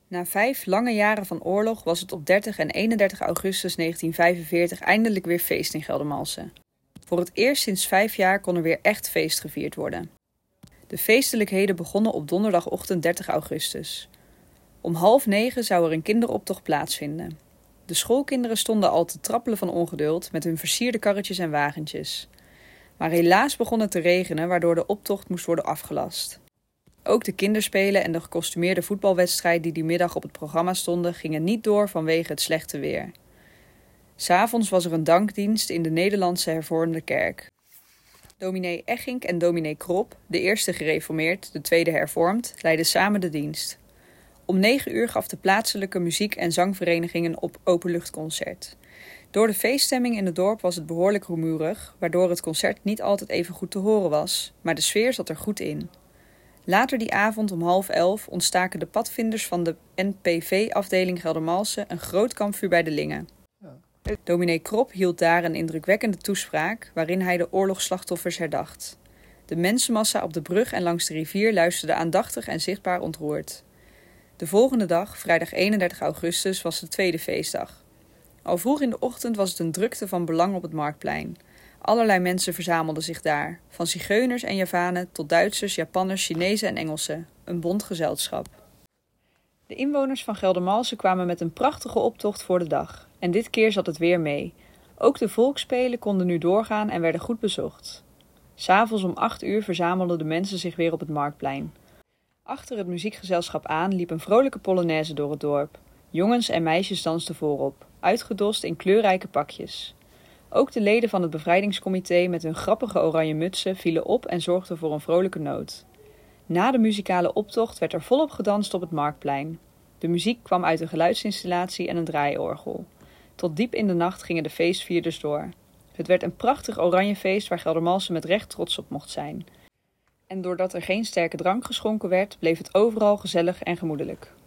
Na 5 lange jaren van oorlog was het op 30 en 31 augustus 1945 eindelijk weer feest in Geldermalsen. Voor het eerst sinds 5 jaar kon er weer echt feest gevierd worden. De feestelijkheden begonnen op donderdagochtend 30 augustus. Om 8:30 zou er een kinderoptocht plaatsvinden. De schoolkinderen stonden al te trappelen van ongeduld met hun versierde karretjes en wagentjes. Maar helaas begon het te regenen, waardoor de optocht moest worden afgelast. Ook de kinderspelen en de gekostumeerde voetbalwedstrijd die middag op het programma stonden, gingen niet door vanwege het slechte weer. 'S Avonds was er een dankdienst in de Nederlandse Hervormde Kerk. Dominee Echink en dominee Krop, de eerste gereformeerd, de tweede hervormd, leidden samen de dienst. Om 9 uur gaf de plaatselijke muziek- en zangvereniging een openluchtconcert. Door de feeststemming in het dorp was het behoorlijk rumoerig, waardoor het concert niet altijd even goed te horen was, maar de sfeer zat er goed in. Later die avond om 10:30 ontstaken de padvinders van de NPV-afdeling Geldermalsen een groot kampvuur bij de Lingen. Dominee Krop hield daar een indrukwekkende toespraak waarin hij de oorlogsslachtoffers herdacht. De mensenmassa op de brug en langs de rivier luisterde aandachtig en zichtbaar ontroerd. De volgende dag, vrijdag 31 augustus, was de tweede feestdag. Al vroeg in de ochtend was het een drukte van belang op het Marktplein. Allerlei mensen verzamelden zich daar, van zigeuners en Javanen tot Duitsers, Japanners, Chinezen en Engelsen. Een bont gezelschap. De inwoners van Geldermalsen kwamen met een prachtige optocht voor de dag. En dit keer zat het weer mee. Ook de volksspelen konden nu doorgaan en werden goed bezocht. 'S Avonds om 8 uur verzamelden de mensen zich weer op het Marktplein. Achter het muziekgezelschap aan liep een vrolijke polonaise door het dorp. Jongens en meisjes dansten voorop, uitgedost in kleurrijke pakjes. Ook de leden van het bevrijdingscomité met hun grappige oranje mutsen vielen op en zorgden voor een vrolijke noot. Na de muzikale optocht werd er volop gedanst op het Marktplein. De muziek kwam uit een geluidsinstallatie en een draaiorgel. Tot diep in de nacht gingen de feestvierders door. Het werd een prachtig oranje feest waar Geldermalsen met recht trots op mocht zijn. En doordat er geen sterke drank geschonken werd, bleef het overal gezellig en gemoedelijk.